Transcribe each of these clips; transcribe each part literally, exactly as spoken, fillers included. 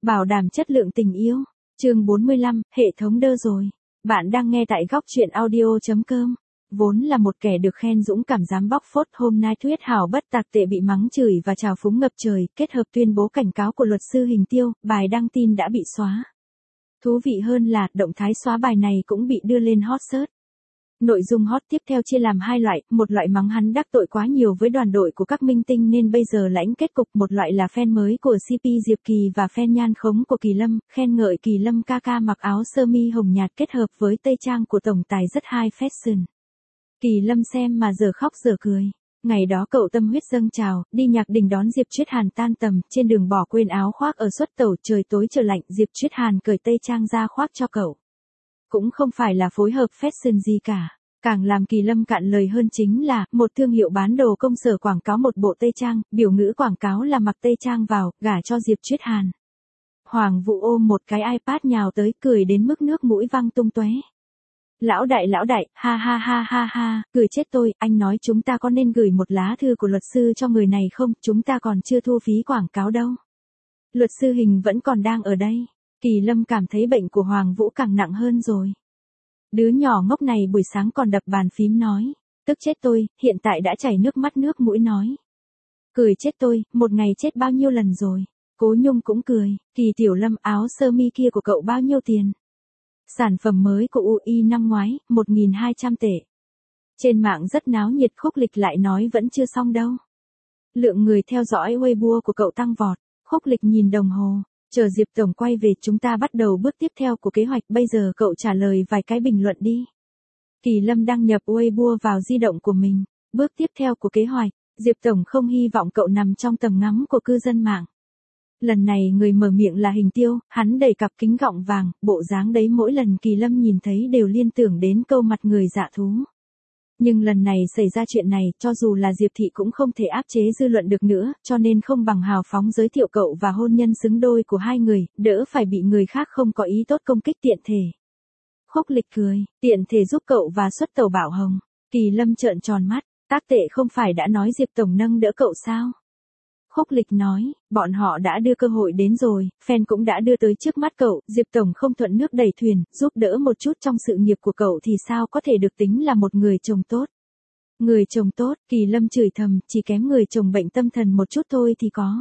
Bảo đảm chất lượng tình yêu. Chương bốn mươi lăm, hệ thống đơ rồi. Bạn đang nghe tại góc truyện audio chấm com. Vốn là một kẻ được khen dũng cảm dám bóc phốt, hôm nay Thuyết Hảo bất tạc tệ bị mắng chửi và trào phúng ngập trời, kết hợp tuyên bố cảnh cáo của luật sư Hình Tiêu, bài đăng tin đã bị xóa. Thú vị hơn là, động thái xóa bài này cũng bị đưa lên hot search. Nội dung hot tiếp theo chia làm hai loại, một loại mắng hắn đắc tội quá nhiều với đoàn đội của các minh tinh nên bây giờ lãnh kết cục, một loại là fan mới của xê pê Diệp Kỳ và fan nhan khống của Kỳ Lâm, khen ngợi Kỳ Lâm ca ca mặc áo sơ mi hồng nhạt kết hợp với tây trang của tổng tài rất high fashion. Kỳ Lâm xem mà giờ khóc giờ cười. Ngày đó cậu tâm huyết dâng trào, đi nhạc đình đón Diệp Chuyết Hàn tan tầm, trên đường bỏ quên áo khoác ở suất tàu, trời tối trời lạnh, Diệp Chuyết Hàn cởi tây trang ra khoác cho cậu. Cũng không phải là phối hợp fashion gì cả. Càng làm Kỳ Lâm cạn lời hơn chính là, một thương hiệu bán đồ công sở quảng cáo một bộ tây trang, biểu ngữ quảng cáo là mặc tây trang vào, gả cho Diệp Chuyết Hàn. Hoàng Vũ ôm một cái iPad nhào tới, cười đến mức nước mũi văng tung tóe. Lão đại lão đại, ha ha ha ha ha, cười chết tôi, anh nói chúng ta có nên gửi một lá thư của luật sư cho người này không, chúng ta còn chưa thu phí quảng cáo đâu. Luật sư Hình vẫn còn đang ở đây. Kỳ Lâm cảm thấy bệnh của Hoàng Vũ càng nặng hơn rồi. Đứa nhỏ ngốc này buổi sáng còn đập bàn phím nói, tức chết tôi, hiện tại đã chảy nước mắt nước mũi nói. Cười chết tôi, một ngày chết bao nhiêu lần rồi. Cố Nhung cũng cười, Kỳ Tiểu Lâm áo sơ mi kia của cậu bao nhiêu tiền? Sản phẩm mới của u i năm ngoái, một nghìn hai trăm tệ. Trên mạng rất náo nhiệt, Khúc Lịch lại nói vẫn chưa xong đâu. Lượng người theo dõi Weibo của cậu tăng vọt, Khúc Lịch nhìn đồng hồ. Chờ Diệp Tổng quay về chúng ta bắt đầu bước tiếp theo của kế hoạch, bây giờ cậu trả lời vài cái bình luận đi. Kỳ Lâm đăng nhập Weibo vào di động của mình. Bước tiếp theo của kế hoạch, Diệp Tổng không hy vọng cậu nằm trong tầm ngắm của cư dân mạng. Lần này người mở miệng là Hình Tiêu, hắn đầy cặp kính gọng vàng, bộ dáng đấy mỗi lần Kỳ Lâm nhìn thấy đều liên tưởng đến câu mặt người dạ thú. Nhưng lần này xảy ra chuyện này, cho dù là Diệp Thị cũng không thể áp chế dư luận được nữa, cho nên không bằng hào phóng giới thiệu cậu và hôn nhân xứng đôi của hai người, đỡ phải bị người khác không có ý tốt công kích tiện thể. Khúc Lịch cười, tiện thể giúp cậu và xuất tàu bảo hồng. Kỳ Lâm trợn tròn mắt, tác tệ không phải đã nói Diệp Tổng nâng đỡ cậu sao? Khúc Lịch nói, bọn họ đã đưa cơ hội đến rồi, fan cũng đã đưa tới trước mắt cậu, Diệp Tổng không thuận nước đẩy thuyền, giúp đỡ một chút trong sự nghiệp của cậu thì sao có thể được tính là một người chồng tốt. Người chồng tốt, Kỳ Lâm chửi thầm, chỉ kém người chồng bệnh tâm thần một chút thôi thì có.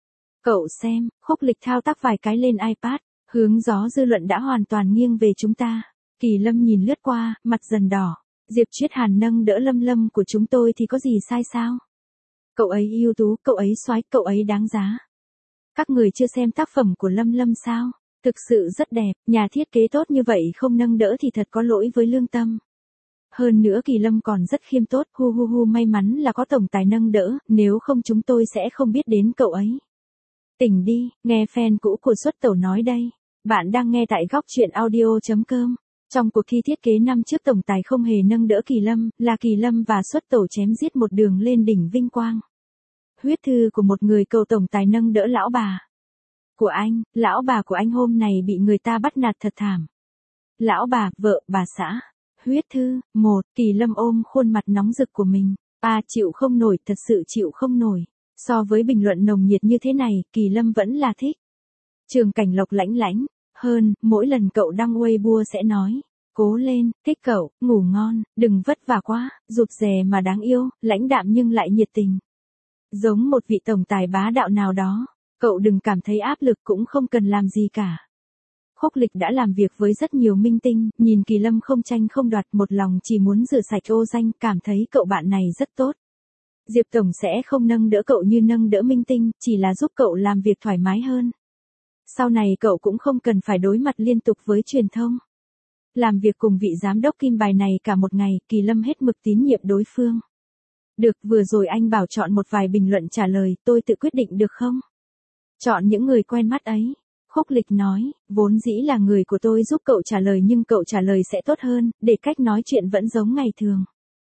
Cậu xem, Khúc Lịch thao tác vài cái lên iPad, hướng gió dư luận đã hoàn toàn nghiêng về chúng ta. Kỳ Lâm nhìn lướt qua, mặt dần đỏ, Diệp Chuyết Hàn nâng đỡ Lâm Lâm của chúng tôi thì có gì sai sao? Cậu ấy ưu tú, cậu ấy soái, cậu ấy đáng giá. Các người chưa xem tác phẩm của Lâm Lâm sao? Thực sự rất đẹp, nhà thiết kế tốt như vậy không nâng đỡ thì thật có lỗi với lương tâm. Hơn nữa Kỳ Lâm còn rất khiêm tốt, hu hu hu, may mắn là có tổng tài nâng đỡ, nếu không chúng tôi sẽ không biết đến cậu ấy. Tỉnh đi, nghe fan cũ của Xuất Tẩu nói đây. Bạn đang nghe tại góc truyện audio chấm com. Trong cuộc thi thiết kế năm trước tổng tài không hề nâng đỡ Kỳ Lâm, là Kỳ Lâm và Xuất Tẩu chém giết một đường lên đỉnh vinh quang. Huyết thư của một người cầu tổng tài nâng đỡ lão bà của anh, lão bà của anh hôm này bị người ta bắt nạt thật thảm. Lão bà, vợ, bà xã. Huyết thư, một, Kỳ Lâm ôm khuôn mặt nóng rực của mình. À, chịu không nổi, thật sự chịu không nổi. So với bình luận nồng nhiệt như thế này, Kỳ Lâm vẫn là thích. Trường Cảnh Lộc lãnh lãnh. Hơn, mỗi lần cậu đăng Weibo sẽ nói, cố lên, thích cậu, ngủ ngon, đừng vất vả quá, rụt rè mà đáng yêu, lãnh đạm nhưng lại nhiệt tình. Giống một vị tổng tài bá đạo nào đó, cậu đừng cảm thấy áp lực cũng không cần làm gì cả. Khúc Lịch đã làm việc với rất nhiều minh tinh, nhìn Kỳ Lâm không tranh không đoạt, một lòng chỉ muốn rửa sạch ô danh, cảm thấy cậu bạn này rất tốt. Diệp Tổng sẽ không nâng đỡ cậu như nâng đỡ minh tinh, chỉ là giúp cậu làm việc thoải mái hơn. Sau này cậu cũng không cần phải đối mặt liên tục với truyền thông. Làm việc cùng vị giám đốc Kim Bài này cả một ngày, Kỳ Lâm hết mực tín nhiệm đối phương. Được, vừa rồi anh bảo chọn một vài bình luận trả lời, tôi tự quyết định được không? Chọn những người quen mắt ấy. Khúc Lịch nói, vốn dĩ là người của tôi giúp cậu trả lời nhưng cậu trả lời sẽ tốt hơn, để cách nói chuyện vẫn giống ngày thường.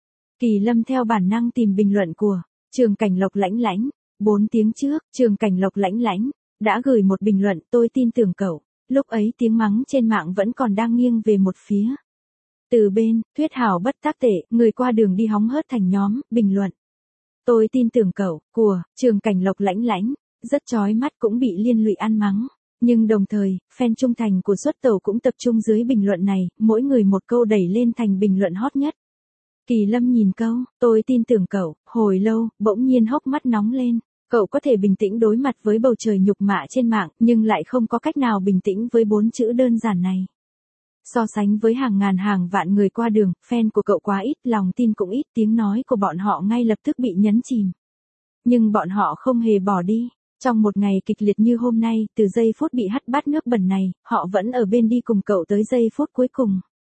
Kỳ Lâm theo bản năng tìm bình luận của Trường Cảnh Lộc lãnh lãnh. Bốn tiếng trước, Trường Cảnh Lộc lãnh lãnh đã gửi một bình luận, tôi tin tưởng cậu. Lúc ấy tiếng mắng trên mạng vẫn còn đang nghiêng về một phía. Từ bên, Thuyết Hảo bất tác tệ, người qua đường đi hóng hớt thành nhóm, bình luận. Tôi tin tưởng cậu, của Trường Cảnh Lộc lãnh lãnh, rất chói mắt cũng bị liên lụy ăn mắng. Nhưng đồng thời, fan trung thành của Xuất Tẩu cũng tập trung dưới bình luận này, mỗi người một câu đẩy lên thành bình luận hot nhất. Kỳ Lâm nhìn câu, tôi tin tưởng cậu, hồi lâu, bỗng nhiên hốc mắt nóng lên. Cậu có thể bình tĩnh đối mặt với bầu trời nhục mạ trên mạng, nhưng lại không có cách nào bình tĩnh với bốn chữ đơn giản này. So sánh với hàng ngàn hàng vạn người qua đường, fan của cậu quá ít, lòng tin cũng ít, tiếng nói của bọn họ ngay lập tức bị nhấn chìm. Nhưng bọn họ không hề bỏ đi. Trong một ngày kịch liệt như hôm nay, từ giây phút bị hắt bát nước bẩn này, họ vẫn ở bên đi cùng cậu tới giây phút cuối cùng.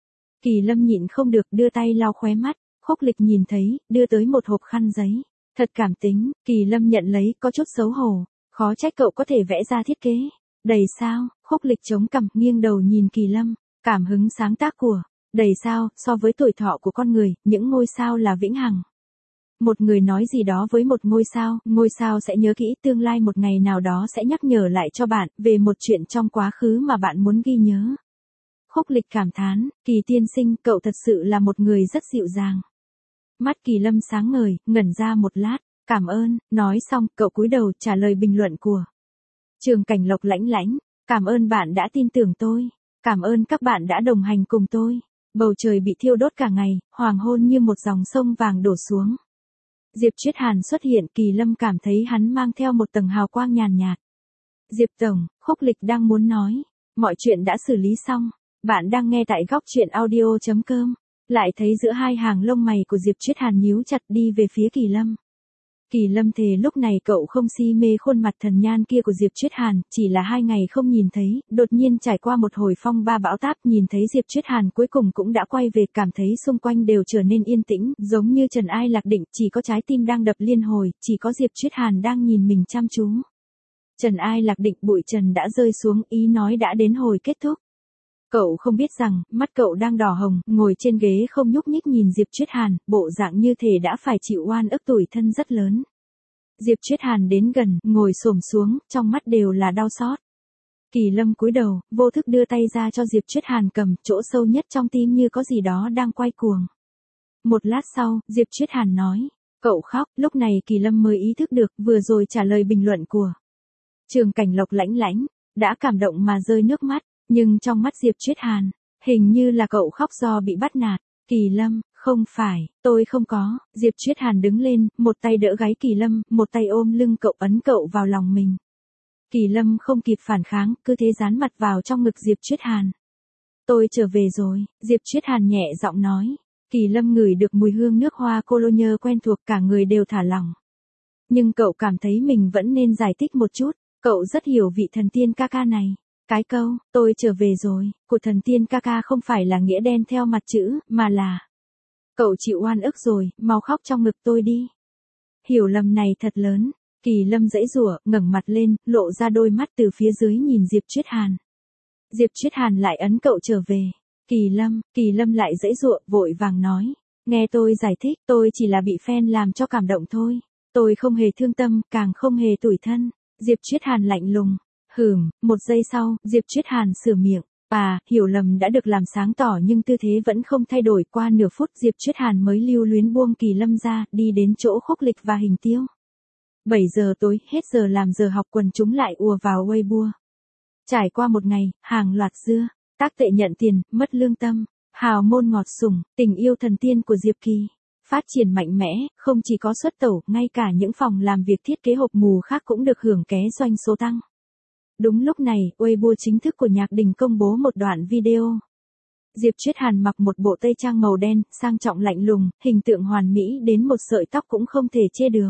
Kỳ Lâm nhịn không được đưa tay lau khóe mắt, Khúc Lịch nhìn thấy, đưa tới một hộp khăn giấy. Thật cảm tính, Kỳ Lâm nhận lấy, có chút xấu hổ. Khó trách cậu có thể vẽ ra thiết kế. Đầy sao, Khúc Lịch chống cằm, nghiêng đầu nhìn Kỳ Lâm. Cảm hứng sáng tác của đầy sao, so với tuổi thọ của con người, những ngôi sao là vĩnh hằng. Một người nói gì đó với một ngôi sao, ngôi sao sẽ nhớ kỹ, tương lai một ngày nào đó sẽ nhắc nhở lại cho bạn về một chuyện trong quá khứ mà bạn muốn ghi nhớ. Khúc Lịch cảm thán, Kỳ tiên sinh, cậu thật sự là một người rất dịu dàng. Mắt Kỳ Lâm sáng ngời, ngẩn ra một lát, cảm ơn, nói xong, cậu cúi đầu trả lời bình luận của Trường Cảnh Lộc lãnh lãnh, cảm ơn bạn đã tin tưởng tôi, cảm ơn các bạn đã đồng hành cùng tôi. Bầu trời bị thiêu đốt cả ngày, hoàng hôn như một dòng sông vàng đổ xuống. Diệp Triết Hàn xuất hiện, Kỳ Lâm cảm thấy hắn mang theo một tầng hào quang nhàn nhạt. Diệp Tổng, Khúc Lịch đang muốn nói, mọi chuyện đã xử lý xong, bạn đang nghe tại góc truyện audio chấm com. Lại thấy giữa hai hàng lông mày của Diệp Triết Hàn nhíu chặt đi về phía Kỳ Lâm. Kỳ Lâm thề lúc này cậu không si mê khuôn mặt thần nhan kia của Diệp Triết Hàn, chỉ là hai ngày không nhìn thấy, đột nhiên trải qua một hồi phong ba bão táp, nhìn thấy Diệp Triết Hàn cuối cùng cũng đã quay về, cảm thấy xung quanh đều trở nên yên tĩnh, giống như trần ai lạc định, chỉ có trái tim đang đập liên hồi, chỉ có Diệp Triết Hàn đang nhìn mình chăm chú. Trần ai lạc định, bụi trần đã rơi xuống, ý nói đã đến hồi kết thúc. Cậu không biết rằng, mắt cậu đang đỏ hồng, ngồi trên ghế không nhúc nhích nhìn Diệp Triết Hàn, bộ dạng như thể đã phải chịu oan ức tủi thân rất lớn. Diệp Triết Hàn đến gần, ngồi xổm xuống, trong mắt đều là đau xót. Kỳ Lâm cúi đầu, vô thức đưa tay ra cho Diệp Triết Hàn cầm, chỗ sâu nhất trong tim như có gì đó đang quay cuồng. Một lát sau, Diệp Triết Hàn nói, cậu khóc, lúc này Kỳ Lâm mới ý thức được, vừa rồi trả lời bình luận của Trường Cảnh Lộc lãnh lãnh, đã cảm động mà rơi nước mắt. Nhưng trong mắt Diệp Triết Hàn, hình như là cậu khóc do bị bắt nạt. Kỳ Lâm, không phải, tôi không có. Diệp Triết Hàn đứng lên, một tay đỡ gáy Kỳ Lâm, một tay ôm lưng cậu, ấn cậu vào lòng mình. Kỳ Lâm không kịp phản kháng, cứ thế dán mặt vào trong ngực Diệp Triết Hàn. Tôi trở về rồi, Diệp Triết Hàn nhẹ giọng nói. Kỳ Lâm ngửi được mùi hương nước hoa cologne quen thuộc, cả người đều thả lỏng. Nhưng cậu cảm thấy mình vẫn nên giải thích một chút, cậu rất hiểu vị thần tiên ca ca này. Cái câu, tôi trở về rồi, của thần tiên ca ca không phải là nghĩa đen theo mặt chữ, mà là cậu chịu oan ức rồi, mau khóc trong ngực tôi đi. Hiểu lầm này thật lớn. Kỳ Lâm giãy giụa, ngẩng mặt lên, lộ ra đôi mắt từ phía dưới nhìn Diệp Triết Hàn. Diệp Triết Hàn lại ấn cậu trở về. Kỳ Lâm, Kỳ Lâm lại giãy giụa, vội vàng nói, nghe tôi giải thích, tôi chỉ là bị fan làm cho cảm động thôi. Tôi không hề thương tâm, càng không hề tủi thân. Diệp Triết Hàn lạnh lùng. Hừm, một giây sau, Diệp Triết Hàn sửa miệng. À, hiểu lầm đã được làm sáng tỏ nhưng tư thế vẫn không thay đổi. Qua nửa phút Diệp Triết Hàn mới lưu luyến buông Kỳ Lâm ra, đi đến chỗ Khúc Lịch và Hình Tiêu. bảy giờ tối, hết giờ làm giờ học, quần chúng lại ùa vào Weibo. Trải qua một ngày, hàng loạt dưa, tác tệ nhận tiền, mất lương tâm, hào môn ngọt sủng, tình yêu thần tiên của Diệp Kỳ. Phát triển mạnh mẽ, không chỉ có Xuất Tẩu, ngay cả những phòng làm việc thiết kế hộp mù khác cũng được hưởng ké doanh số tăng. Đúng lúc này, Weibo chính thức của Nhạc Đình công bố một đoạn video. Diệp Triết Hàn mặc một bộ tây trang màu đen, sang trọng lạnh lùng, hình tượng hoàn mỹ đến một sợi tóc cũng không thể chê được.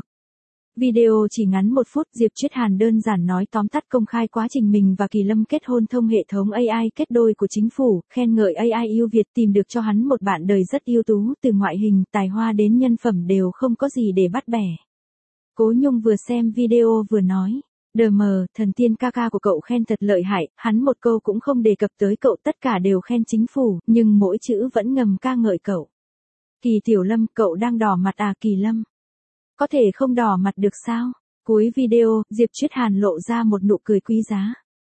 Video chỉ ngắn một phút, Diệp Triết Hàn đơn giản nói tóm tắt công khai quá trình mình và Kỳ Lâm kết hôn thông hệ thống a i kết đôi của chính phủ, khen ngợi a i yêu Việt, tìm được cho hắn một bạn đời rất ưu tú, từ ngoại hình, tài hoa đến nhân phẩm đều không có gì để bắt bẻ. Cố Nhung vừa xem video vừa nói. Đờ mờ, thần tiên ca ca của cậu khen thật lợi hại, hắn một câu cũng không đề cập tới cậu, tất cả đều khen chính phủ, nhưng mỗi chữ vẫn ngầm ca ngợi cậu. Kỳ Tiểu Lâm, cậu đang đỏ mặt à? Kỳ Lâm? Có thể không đỏ mặt được sao? Cuối video, Diệp Triết Hàn lộ ra một nụ cười quý giá.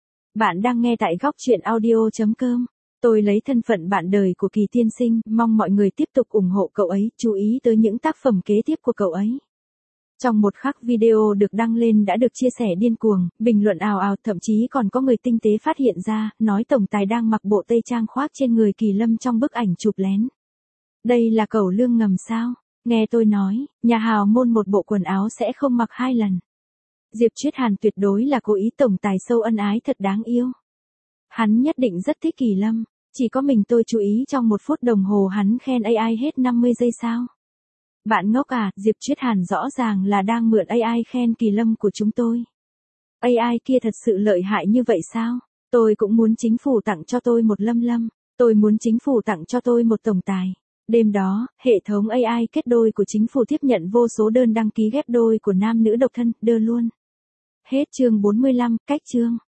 Bạn đang nghe tại góc truyện audio chấm com. Tôi lấy thân phận bạn đời của Kỳ tiên sinh, mong mọi người tiếp tục ủng hộ cậu ấy, chú ý tới những tác phẩm kế tiếp của cậu ấy. Trong một khắc video được đăng lên đã được chia sẻ điên cuồng, bình luận ào ào, thậm chí còn có người tinh tế phát hiện ra, nói tổng tài đang mặc bộ tây trang khoác trên người Kỳ Lâm trong bức ảnh chụp lén. Đây là cẩu lương ngầm sao? Nghe tôi nói, nhà hào môn một bộ quần áo sẽ không mặc hai lần. Diệp Triết Hàn tuyệt đối là cố ý, tổng tài sâu ân ái thật đáng yêu. Hắn nhất định rất thích Kỳ Lâm, chỉ có mình tôi chú ý trong một phút đồng hồ hắn khen a i hết năm mươi giây sao? Bạn ngốc à, Diệp Triết Hàn rõ ràng là đang mượn a i khen Kỳ Lâm của chúng tôi. a i kia thật sự lợi hại như vậy sao? Tôi cũng muốn chính phủ tặng cho tôi một Lâm Lâm, tôi muốn chính phủ tặng cho tôi một tổng tài. Đêm đó, hệ thống a i kết đôi của chính phủ tiếp nhận vô số đơn đăng ký ghép đôi của nam nữ độc thân, đơ luôn. Hết chương bốn mươi lăm, cách chương.